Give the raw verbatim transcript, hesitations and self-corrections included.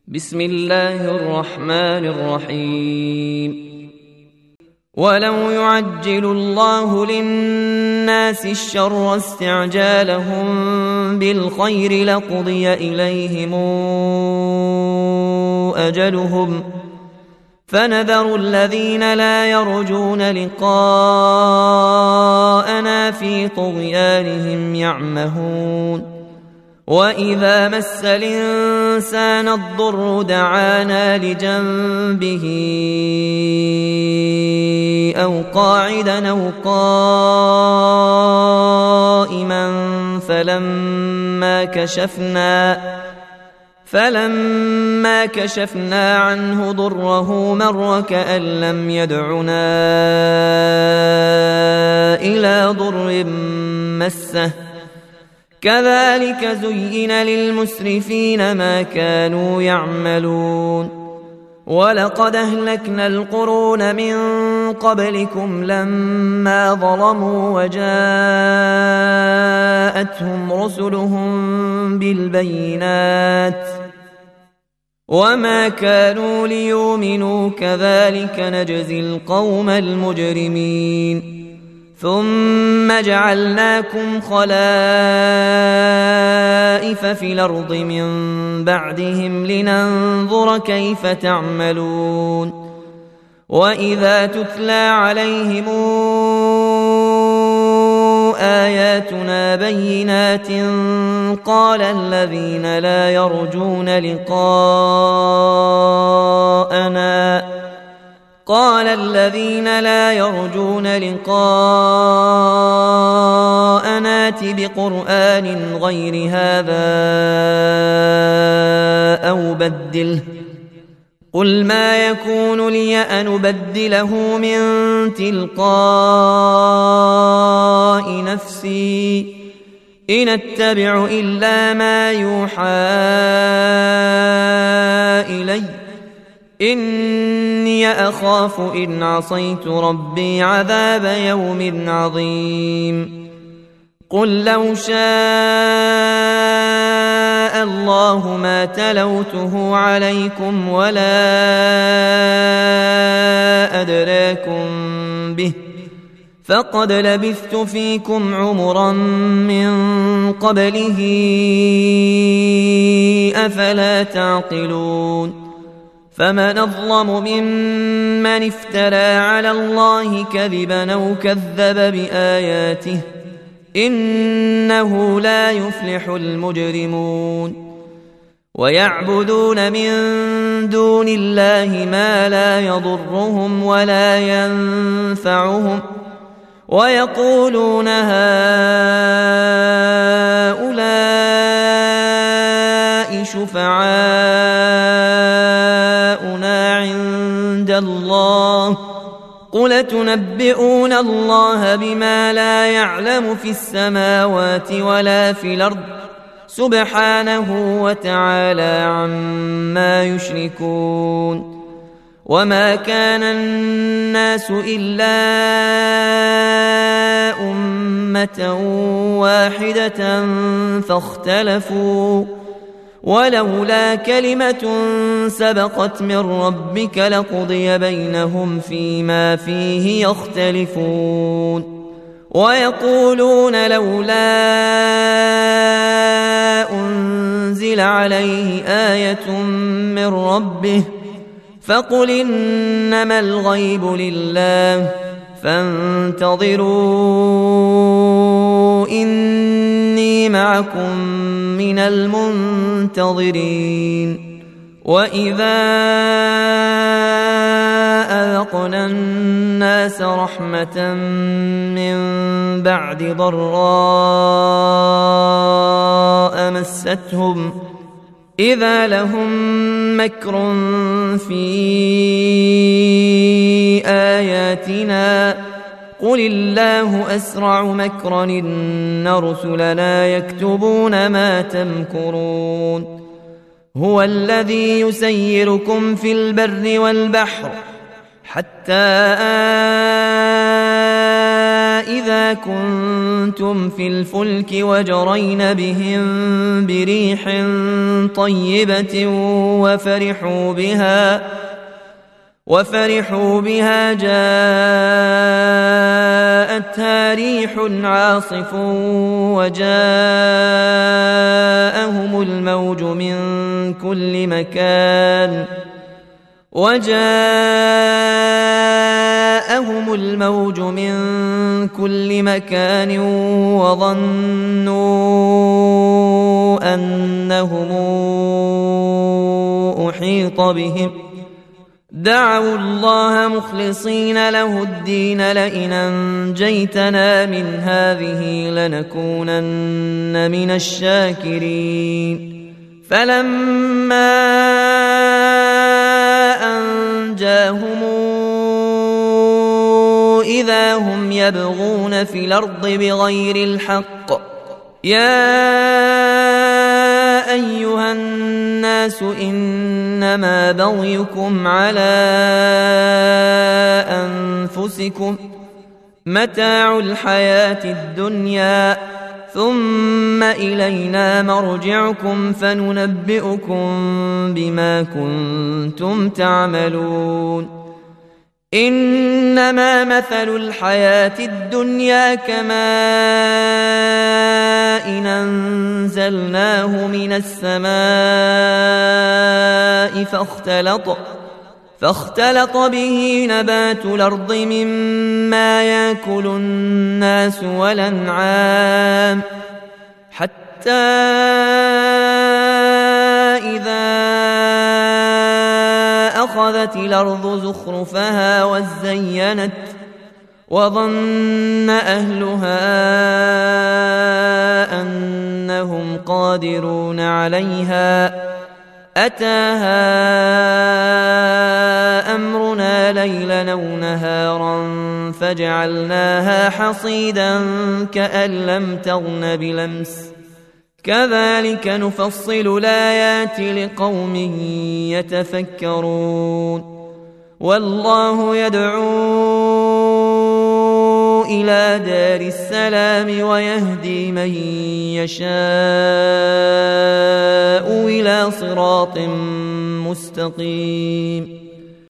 بسم الله الرحمن الرحيم. ولو يعجل الله للناس الشر استعجالهم بالخير لقضي إليهم أجلهم فنذر الذين لا يرجون لقاءنا في طغيانهم يعمهون. وإذا مس الإنسان الضر دعانا لجنبه أو قاعدا أو قائما فلما كشفنا فلما كشفنا عنه ضره مر كأن لم يدعنا إلى ضر مسه كذلك زين للمسرفين ما كانوا يعملون. ولقد أهلكنا القرون من قبلكم لما ظلموا وجاءتهم رسلهم بالبينات وما كانوا ليؤمنوا كذلك نجزي القوم المجرمين. ثم جعلناكم خلائف في الأرض من بعدهم لننظر كيف تعملون. وإذا تتلى عليهم آياتنا بينات قال الذين لا يرجون لقاءنا قال الذين لا يرجون لقاءنا ائت بقرآن غير هذا أو بدله قل ما يكون لي أن أبدله من تلقاء نفسي إن أتبع إلا ما يوحى إلي إني أخاف إن عصيت ربي عذاب يوم عظيم. قل لو شاء الله ما تلوته عليكم ولا أدراكم به فقد لبثت فيكم عمرا من قبله أفلا تعقلون. فمن أظلم ممن افترى على الله كذبا أو كذب بآياته إنه لا يفلح المجرمون. ويعبدون من دون الله ما لا يضرهم ولا ينفعهم ويقولون هؤلاء شفعاؤنا عند الله قل تنبئون الله بما لا يعلم في السماوات ولا في الأرض سبحانه وتعالى عما يشركون. وما كان الناس إلا أمة واحدة فاختلفوا ولولا كلمة سبقت من ربك لقضي بينهم فيما فيه يختلفون. ويقولون لولا أنزل عليه آية من ربه فقل إنما الغيب لله فانتظروا إني معكم من المنتظرين. وإذا أذقنا الناس رحمة من بعد ضراء مستهم إذا لهم مكر في آياتنا قل الله أسرع مكرا إن رسلنا يكتبون ما تمكرون. هو الذي يسيركم في البر والبحر حتى إذا كنتم في الفلك وجرين بهم بريح طيبة وفرحوا بها وفرحوا بها جاءتها ريح عاصف وجاءهم الموج من كل مكان وجاءهم الموج من كل مكان وظنوا أنهم أحيط بهم دعوا الله مخلصين له الدين لئن أنجيتنا من هذه لنكونن من الشاكرين فلما أنجاهم إذا هم يبغون في الأرض بغير الحق يا أيها الناس إنما بغيكم على أنفسكم متاع الحياة الدنيا ثم إلينا مرجعكم فننبئكم بما كنتم تعملون إنما مثل الحياة الدنيا كماء إن أنزلناه من السماء فاختلط فاختلط به نبات الأرض مما يأكل الناس والأنعام حتى إذا أخذت الأرض زخرفها وزينت وظن أهلها أنهم قادرون عليها أتاها أمرنا ليلا أو نهارا فجعلناها حصيدا كأن لم تغن بلمس كذلك نفصل الآيات لقوم يتفكرون والله يدعو إلى دار السلام ويهدي من يشاء إلى صراط مستقيم